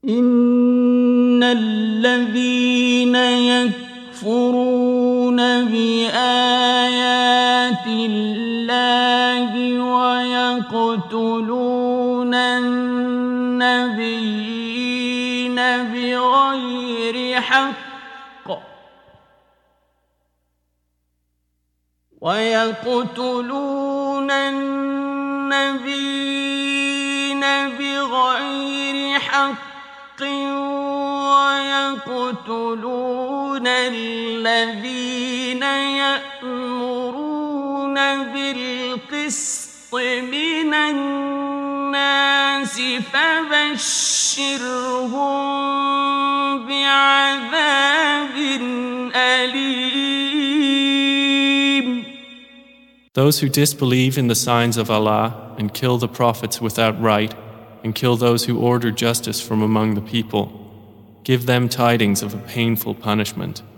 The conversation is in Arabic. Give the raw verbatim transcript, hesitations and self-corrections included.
إن الذين يكفرون بآيات الله ويقتلون النبيين بغير حق ويقتلون النبيين بغير حق ويقتلون الذين يأمرون بالقسط من الناس فبشرهم بعذاب أليم. Those who disbelieve in the signs of Allah and kill the prophets without right and kill those who order justice from among the people, give them tidings of a painful punishment.